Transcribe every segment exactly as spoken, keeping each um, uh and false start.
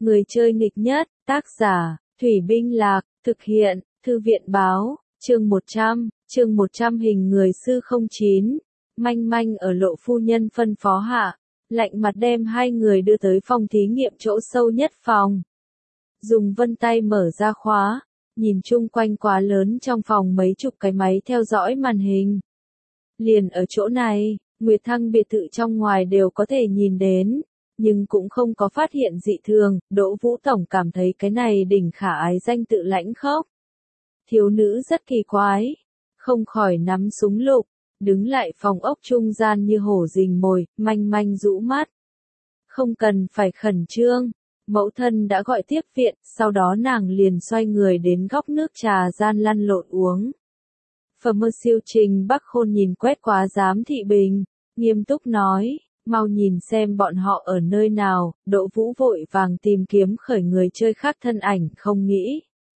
Người chơi nghịch nhất, tác giả, Thủy Binh Lạc, thực hiện, Thư viện báo, chương một trăm, chương một trăm hình người sư không chín, manh manh ở Lộ phu nhân phân phó hạ, lạnh mặt đem hai người đưa tới phòng thí nghiệm chỗ sâu nhất phòng. Dùng vân tay mở ra khóa, nhìn chung quanh quá lớn trong phòng mấy chục cái máy theo dõi màn hình. Liền ở chỗ này, Nguyệt Thăng biệt thự trong ngoài đều có thể nhìn đến, nhưng cũng không có phát hiện dị thường, Đỗ Vũ Tổng cảm thấy cái này đỉnh khả ái danh tự lãnh khốc. Thiếu nữ rất kỳ quái, không khỏi nắm súng lục, đứng lại phòng ốc trung gian như hổ rình mồi, manh manh rũ mắt. Không cần phải khẩn trương, mẫu thân đã gọi tiếp viện, sau đó nàng liền xoay người đến góc nước trà gian lăn lộn uống. Phẩm mơ siêu Trình Bắc Khôn nhìn quét quá giám thị bình, nghiêm túc nói, mau nhìn xem bọn họ ở nơi nào. Đỗ Vũ vội vàng tìm kiếm khởi người chơi khác thân ảnh, không nghĩ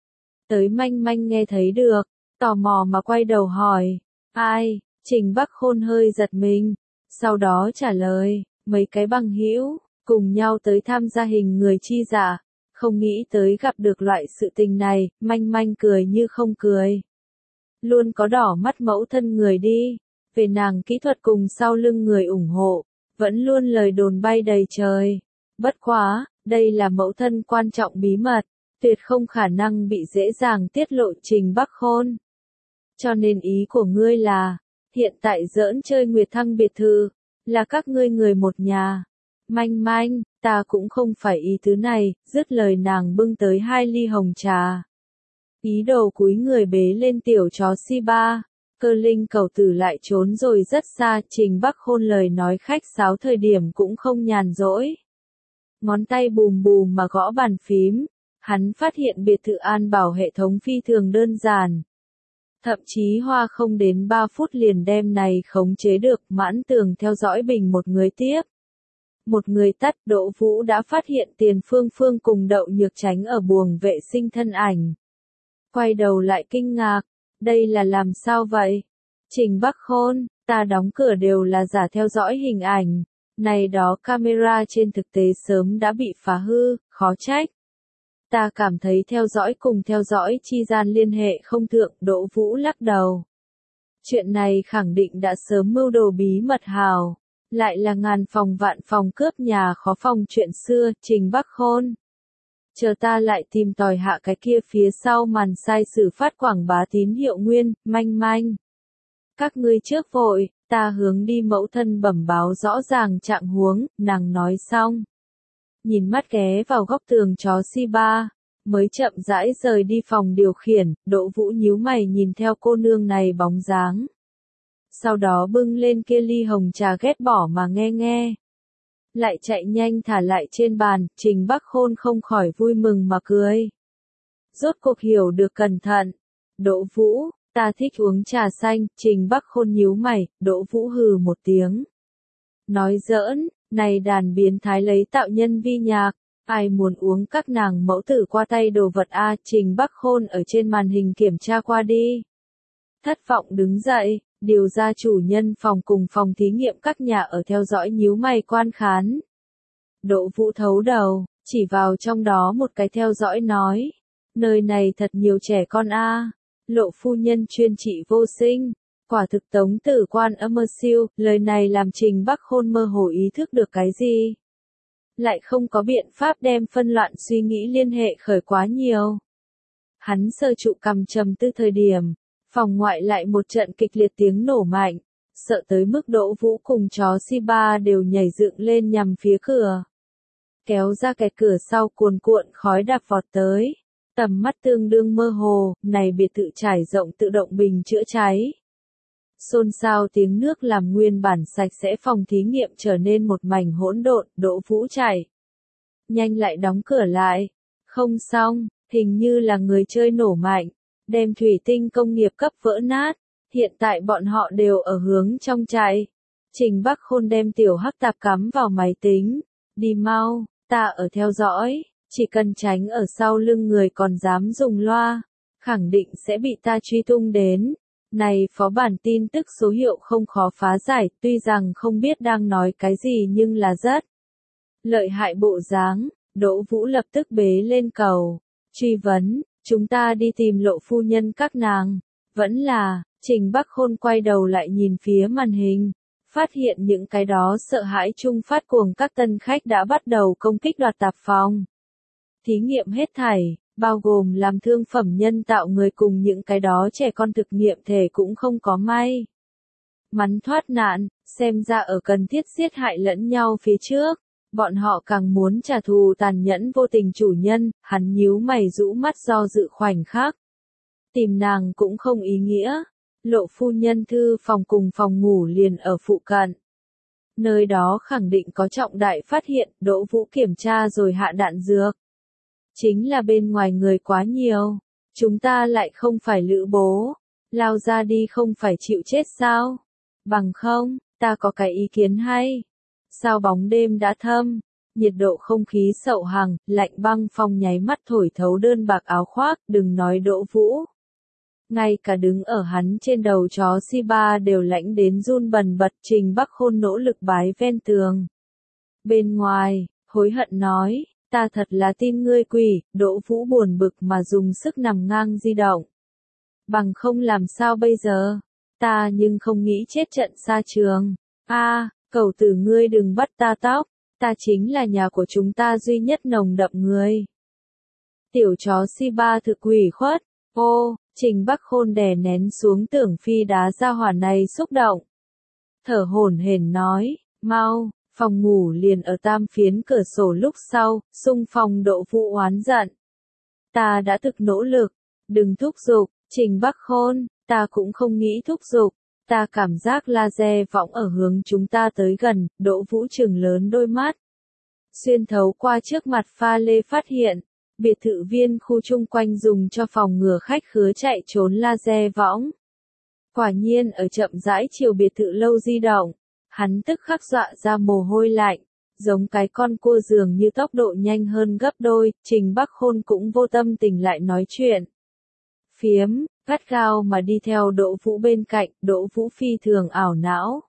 tới manh manh nghe thấy được, tò mò mà quay đầu hỏi, ai? Trình Bắc Khôn hơi giật mình, sau đó trả lời, mấy cái bằng hữu cùng nhau tới tham gia hình người chi giả, không nghĩ tới gặp được loại sự tình này. Manh manh cười như không cười. Luôn có đỏ mắt mẫu thân người đi, về nàng kỹ thuật cùng sau lưng người ủng hộ, vẫn luôn lời đồn bay đầy trời. Bất quá, đây là mẫu thân quan trọng bí mật, tuyệt không khả năng bị dễ dàng tiết lộ. Trình Bắc Khôn. Cho nên ý của ngươi là, hiện tại giỡn chơi Nguyệt Thăng biệt thự, là các ngươi người một nhà. Manh manh, ta cũng không phải ý tứ này. Dứt lời nàng bưng tới hai ly hồng trà. Ý đồ cúi người bế lên tiểu chó Shiba. Cơ linh cầu tử lại trốn rồi rất xa. Trình Bắc Khôn lời nói khách sáo thời điểm cũng không nhàn rỗi. Ngón tay bùm bùm mà gõ bàn phím. Hắn phát hiện biệt thự an bảo hệ thống phi thường đơn giản. Thậm chí hoa không đến ba phút liền đem này khống chế được. Mãn tường theo dõi bình một người tiếp. Một người tắt. Đỗ Vũ đã phát hiện Tiền Phương Phương cùng Đậu Nhược Tránh ở buồng vệ sinh thân ảnh. Quay đầu lại kinh ngạc. Đây là làm sao vậy? Trình Bắc Khôn, ta đóng cửa đều là giả theo dõi hình ảnh. Này đó camera trên thực tế sớm đã bị phá hư, khó trách. Ta cảm thấy theo dõi cùng theo dõi chi gian liên hệ không thượng. Đỗ Vũ lắc đầu. Chuyện này khẳng định đã sớm mưu đồ bí mật hào. Lại là ngàn phòng vạn phòng cướp nhà khó phòng chuyện xưa. Trình Bắc Khôn. Chờ ta lại tìm tòi hạ cái kia phía sau màn sai sử phát quảng bá tín hiệu nguyên. Manh manh. Các ngươi trước vội, ta hướng đi mẫu thân bẩm báo rõ ràng trạng huống. Nàng nói xong. Nhìn mắt ghé vào góc tường chó Shiba, mới chậm rãi rời đi phòng điều khiển. Đỗ Vũ nhíu mày nhìn theo cô nương này bóng dáng. Sau đó bưng lên kia ly hồng trà ghét bỏ mà nghe nghe. Lại chạy nhanh thả lại trên bàn. Trình Bắc Khôn không khỏi vui mừng mà cười. Rốt cuộc hiểu được cẩn thận. Đỗ Vũ, ta thích uống trà xanh. Trình Bắc Khôn nhíu mày. Đỗ Vũ hừ một tiếng. Nói giỡn, này đàn biến thái lấy tạo nhân vi nhạc. Ai muốn uống các nàng mẫu tử qua tay đồ vật a? Trình Bắc Khôn ở trên màn hình kiểm tra qua đi. Thất vọng đứng dậy, điều ra chủ nhân phòng cùng phòng thí nghiệm các nhà ở theo dõi nhíu mày quan khán. Đỗ Vũ thấu đầu, chỉ vào trong đó một cái theo dõi nói. Nơi này thật nhiều trẻ con a. Lộ phu nhân chuyên trị vô sinh. Quả thực tống tử quan âm mơ siêu. Lời này làm Trình Bắc Khôn mơ hồ ý thức được cái gì. Lại không có biện pháp đem phân loạn suy nghĩ liên hệ khởi quá nhiều. Hắn sơ trụ cầm trầm tư thời điểm. Phòng ngoại lại một trận kịch liệt tiếng nổ mạnh. Sợ tới mức Đỗ Vũ cùng chó Shiba đều nhảy dựng lên nhằm phía cửa. Kéo ra kẹt cửa sau cuồn cuộn khói đạp vọt tới. Tầm mắt tương đương mơ hồ. Này biệt thự trải rộng tự động bình chữa cháy. Xôn xao tiếng nước làm nguyên bản sạch sẽ phòng thí nghiệm trở nên một mảnh hỗn độn. Đỗ Vũ chạy nhanh lại đóng cửa lại. Không xong, hình như là người chơi nổ mạnh, đem thủy tinh công nghiệp cấp vỡ nát. Hiện tại bọn họ đều ở hướng trong chạy. Trình Bắc Khôn đem tiểu hắc tạp cắm vào máy tính. Đi mau, ta ở theo dõi. Chỉ cần tránh ở sau lưng người còn dám dùng loa, khẳng định sẽ bị ta truy tung đến. Này phó bản tin tức số hiệu không khó phá giải, tuy rằng không biết đang nói cái gì nhưng là rất lợi hại bộ dáng. Đỗ Vũ lập tức bế lên cầu, truy vấn, chúng ta đi tìm Lộ phu nhân các nàng, vẫn là, Trình Bắc Khôn quay đầu lại nhìn phía màn hình, phát hiện những cái đó sợ hãi chung phát cuồng các tân khách đã bắt đầu công kích đoạt tạp phòng. Thí nghiệm hết thảy, bao gồm làm thương phẩm nhân tạo người cùng những cái đó trẻ con thực nghiệm thể cũng không có may mắn thoát nạn, xem ra ở cần thiết giết hại lẫn nhau phía trước. Bọn họ càng muốn trả thù tàn nhẫn vô tình chủ nhân, hắn nhíu mày rũ mắt do dự khoảnh khắc. Tìm nàng cũng không ý nghĩa. Lộ phu nhân thư phòng cùng phòng ngủ liền ở phụ cận. Nơi đó khẳng định có trọng đại phát hiện, Đỗ Vũ kiểm tra rồi hạ đạn dược. Chính là bên ngoài người quá nhiều. Chúng ta lại không phải lữ bố. Lao ra đi không phải chịu chết sao? Bằng không, ta có cái ý kiến hay. Sao bóng đêm đã thâm, nhiệt độ không khí sậu hàng, lạnh băng phong nháy mắt thổi thấu đơn bạc áo khoác, đừng nói Đỗ Vũ. Ngay cả đứng ở hắn trên đầu chó Shiba đều lạnh đến run bần bật. Trình Bắc Khôn nỗ lực bái ven tường. Bên ngoài, hối hận nói, ta thật là tin ngươi quỷ. Đỗ Vũ buồn bực mà dùng sức nằm ngang di động. Bằng không làm sao bây giờ? Ta nhưng không nghĩ chết trận xa trường. A, cẩu tử ngươi đừng bắt ta tóc, ta chính là nhà của chúng ta duy nhất nồng đậm người. Tiểu chó Shiba thực quỷ khuất. Ô, Trình Bắc Khôn đè nén xuống tưởng phi đá ra hỏa này xúc động. Thở hổn hển nói, mau, phòng ngủ liền ở tam phiến cửa sổ lúc sau, xung phong Đỗ Vũ oán giận. Ta đã thực nỗ lực, đừng thúc giục, Trình Bắc Khôn, ta cũng không nghĩ thúc giục. Ta cảm giác laser võng ở hướng chúng ta tới gần, Đỗ Vũ trừng lớn đôi mắt. Xuyên thấu qua trước mặt pha lê phát hiện, biệt thự viên khu chung quanh dùng cho phòng ngừa khách khứa chạy trốn laser võng. Quả nhiên ở chậm rãi chiều biệt thự lâu di động, hắn tức khắc dọa ra mồ hôi lạnh, giống cái con cua dường như tốc độ nhanh hơn gấp đôi. Trình Bắc Khôn cũng vô tâm tình lại nói chuyện. Phiếm, gắt gao mà đi theo Đỗ Vũ bên cạnh, Đỗ Vũ phi thường ảo não.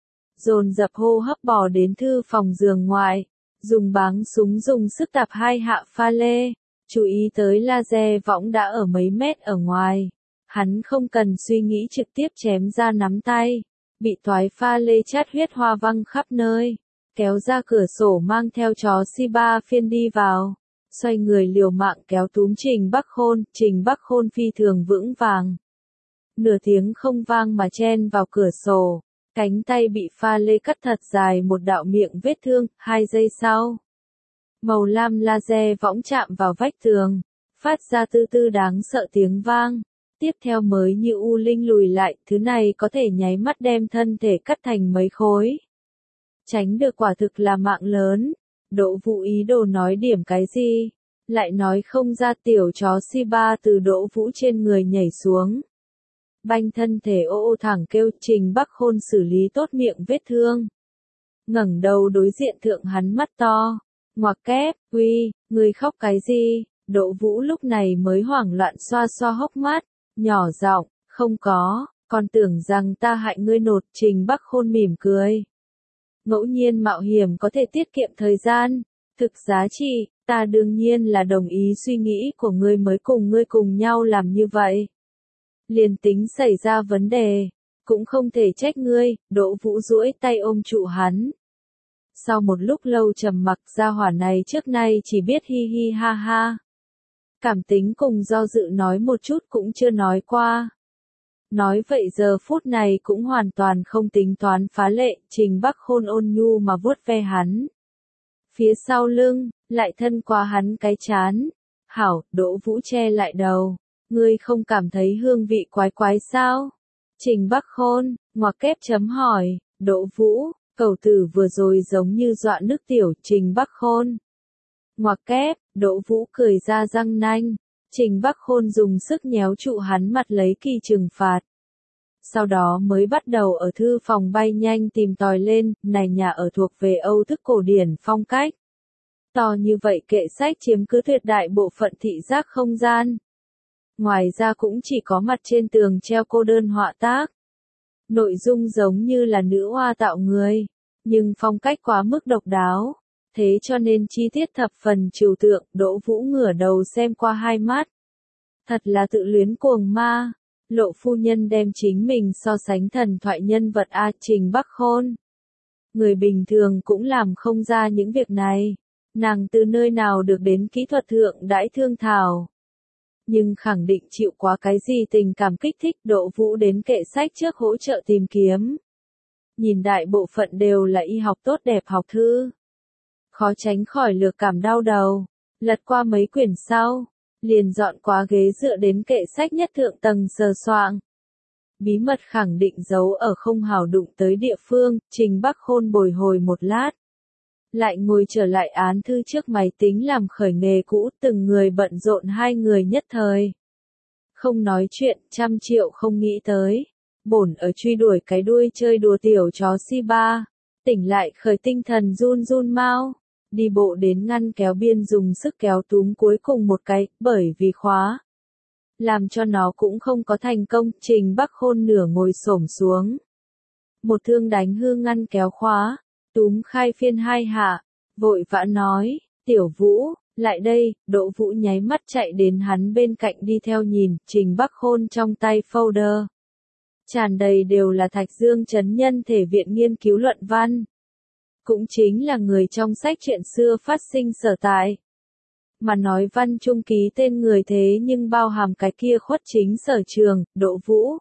Dồn dập hô hấp bò đến thư phòng giường ngoài, dùng báng súng dùng sức tạp hai hạ pha lê, chú ý tới laser võng đã ở mấy mét ở ngoài. Hắn không cần suy nghĩ trực tiếp chém ra nắm tay, bị toái pha lê chát huyết hoa văng khắp nơi, kéo ra cửa sổ mang theo chó Shiba phiên đi vào. Xoay người liều mạng kéo túm Trình Bắc Khôn, Trình Bắc Khôn phi thường vững vàng. Nửa tiếng không vang mà chen vào cửa sổ, cánh tay bị pha lê cắt thật dài một đạo miệng vết thương. Hai giây sau, màu lam laser võng chạm vào vách tường, phát ra tư tư đáng sợ tiếng vang. Tiếp theo mới như u linh lùi lại, thứ này có thể nháy mắt đem thân thể cắt thành mấy khối. Tránh được quả thực là mạng lớn. Đỗ Vũ ý đồ nói điểm cái gì, lại nói không ra. Tiểu chó Shiba từ Đỗ Vũ trên người nhảy xuống. Banh thân thể ô ô thẳng kêu. Trình Bắc Khôn xử lý tốt miệng vết thương. Ngẩng đầu đối diện thượng hắn mắt to. Ngoặc kép, uy, người khóc cái gì? Đỗ Vũ lúc này mới hoảng loạn xoa xoa hốc mắt, nhỏ giọng, không có, còn tưởng rằng ta hại ngươi nột. Trình Bắc Khôn mỉm cười. Ngẫu nhiên mạo hiểm có thể tiết kiệm thời gian, thực giá trị, ta đương nhiên là đồng ý suy nghĩ của ngươi mới cùng ngươi cùng nhau làm như vậy. Liền tính xảy ra vấn đề, cũng không thể trách ngươi. Đỗ Vũ duỗi tay ôm trụ hắn. Sau một lúc lâu trầm mặc, gia hỏa này trước nay chỉ biết hi hi ha ha. Cảm tính cùng do dự nói một chút cũng chưa nói qua. Nói vậy giờ phút này cũng hoàn toàn không tính toán phá lệ. Trình Bắc Khôn ôn nhu mà vuốt ve hắn. Phía sau lưng, lại thân qua hắn cái chán. Hảo, Đỗ Vũ che lại đầu. Ngươi không cảm thấy hương vị quái quái sao? Trình Bắc Khôn, ngoặc kép chấm hỏi. Đỗ Vũ, cẩu tử vừa rồi giống như dọa nước tiểu. Trình Bắc Khôn. Ngoặc kép, Đỗ Vũ cười ra răng nanh. Trình Bắc Khôn dùng sức nhéo trụ hắn mặt lấy kỳ trừng phạt. Sau đó mới bắt đầu ở thư phòng bay nhanh tìm tòi lên. Này nhà ở thuộc về Âu thức cổ điển phong cách. To như vậy kệ sách chiếm cứ tuyệt đại bộ phận thị giác không gian. Ngoài ra cũng chỉ có mặt trên tường treo cô đơn họa tác. Nội dung giống như là nữ hoa tạo người, nhưng phong cách quá mức độc đáo. thế cho nên chi tiết thập phần trừu tượng, Đỗ Vũ ngửa đầu xem qua hai mắt. Thật là tự luyến cuồng ma. Lộ phu nhân đem chính mình so sánh thần thoại nhân vật A Trình Bắc Khôn. Người bình thường cũng làm không ra những việc này. Nàng từ nơi nào được đến kỹ thuật thượng đãi thương thảo. Nhưng khẳng định chịu quá cái gì tình cảm kích thích, Đỗ Vũ đến kệ sách trước hỗ trợ tìm kiếm. Nhìn đại bộ phận đều là y học tốt đẹp học thư. Khó tránh khỏi lược cảm đau đầu. Lật qua mấy quyển sau, liền dọn qua ghế dựa đến kệ sách nhất thượng tầng sờ soạng. Bí mật khẳng định giấu ở không hào đụng tới địa phương, Trình Bắc Khôn bồi hồi một lát. Lại ngồi trở lại án thư trước máy tính làm khởi nghề cũ, từng người bận rộn hai người nhất thời. Không nói chuyện, trăm triệu không nghĩ tới. Bổn ở truy đuổi cái đuôi chơi đùa tiểu chó si ba. Tỉnh lại khởi tinh thần run run mau. Đi bộ đến ngăn kéo biên dùng sức kéo túm cuối cùng một cái, bởi vì khóa. Làm cho nó cũng không có thành công, Trình Bắc Khôn nửa ngồi xổm xuống. Một thương đánh hư ngăn kéo khóa, túm khai phiên hai hạ, vội vã nói, tiểu Vũ, lại đây, Đỗ Vũ nháy mắt chạy đến hắn bên cạnh đi theo nhìn, Trình Bắc Khôn trong tay folder. Tràn đầy đều là Thạch Dương Chấn Nhân Thể Viện nghiên cứu luận văn. Cũng chính là người trong sách chuyện xưa phát sinh sở tại. Mà nói văn trung ký tên người thế nhưng bao hàm cái kia khuất chính sở trường, Đỗ Vũ.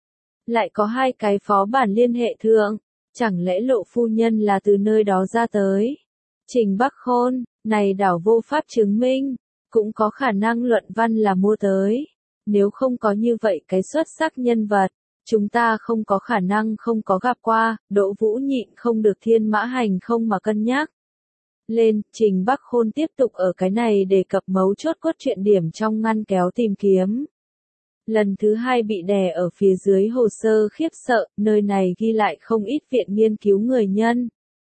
Lại có hai cái phó bản liên hệ thượng, chẳng lẽ Lộ phu nhân là từ nơi đó ra tới. Trình Bắc Khôn, này đảo vô pháp chứng minh, cũng có khả năng luận văn là mua tới. Nếu không có như vậy cái xuất sắc nhân vật, chúng ta không có khả năng không có gặp qua, Đỗ Vũ nhịn không được thiên mã hành không mà cân nhắc. Lên, Trình Bắc Khôn tiếp tục ở cái này đề cập mấu chốt cốt truyện điểm trong ngăn kéo tìm kiếm. Lần thứ hai bị đè ở phía dưới hồ sơ khiếp sợ, nơi này ghi lại không ít viện nghiên cứu người nhân.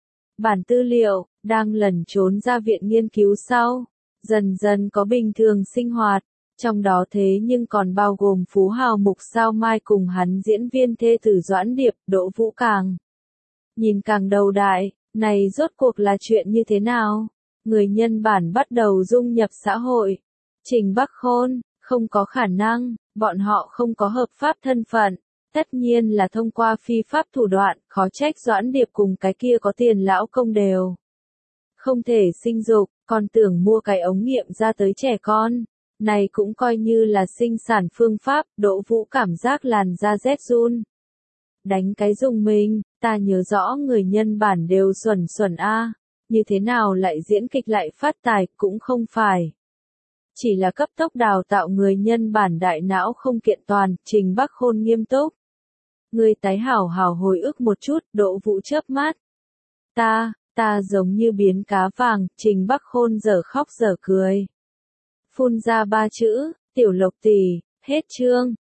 Bản tư liệu, đang lẩn trốn ra viện nghiên cứu sau, dần dần có bình thường sinh hoạt, trong đó thế nhưng còn bao gồm phú hào mục sao mai cùng hắn diễn viên thê tử Doãn Điệp, Đỗ Vũ càng. Nhìn càng đầu đại. Này rốt cuộc là chuyện như thế nào? Người nhân bản bắt đầu dung nhập xã hội. Trình Bắc Khôn, không có khả năng, bọn họ không có hợp pháp thân phận. Tất nhiên là thông qua phi pháp thủ đoạn, khó trách Doãn Điệp cùng cái kia có tiền lão công đều. Không thể sinh dục, còn tưởng mua cái ống nghiệm ra tới trẻ con. Này cũng coi như là sinh sản phương pháp, Đỗ Vũ cảm giác làn da rét run. Đánh cái dùng mình, ta nhớ rõ người nhân bản đều xuẩn xuẩn a, như thế nào lại diễn kịch lại phát tài, cũng không phải. Chỉ là cấp tốc đào tạo người nhân bản đại não không kiện toàn, Trình Bắc Khôn nghiêm túc. Người tái hảo hảo hồi ức một chút, Đỗ Vũ chớp mắt. Ta, ta giống như biến cá vàng, Trình Bắc Khôn dở khóc dở cười. Phun ra ba chữ, tiểu Lộc tỷ, hết chương.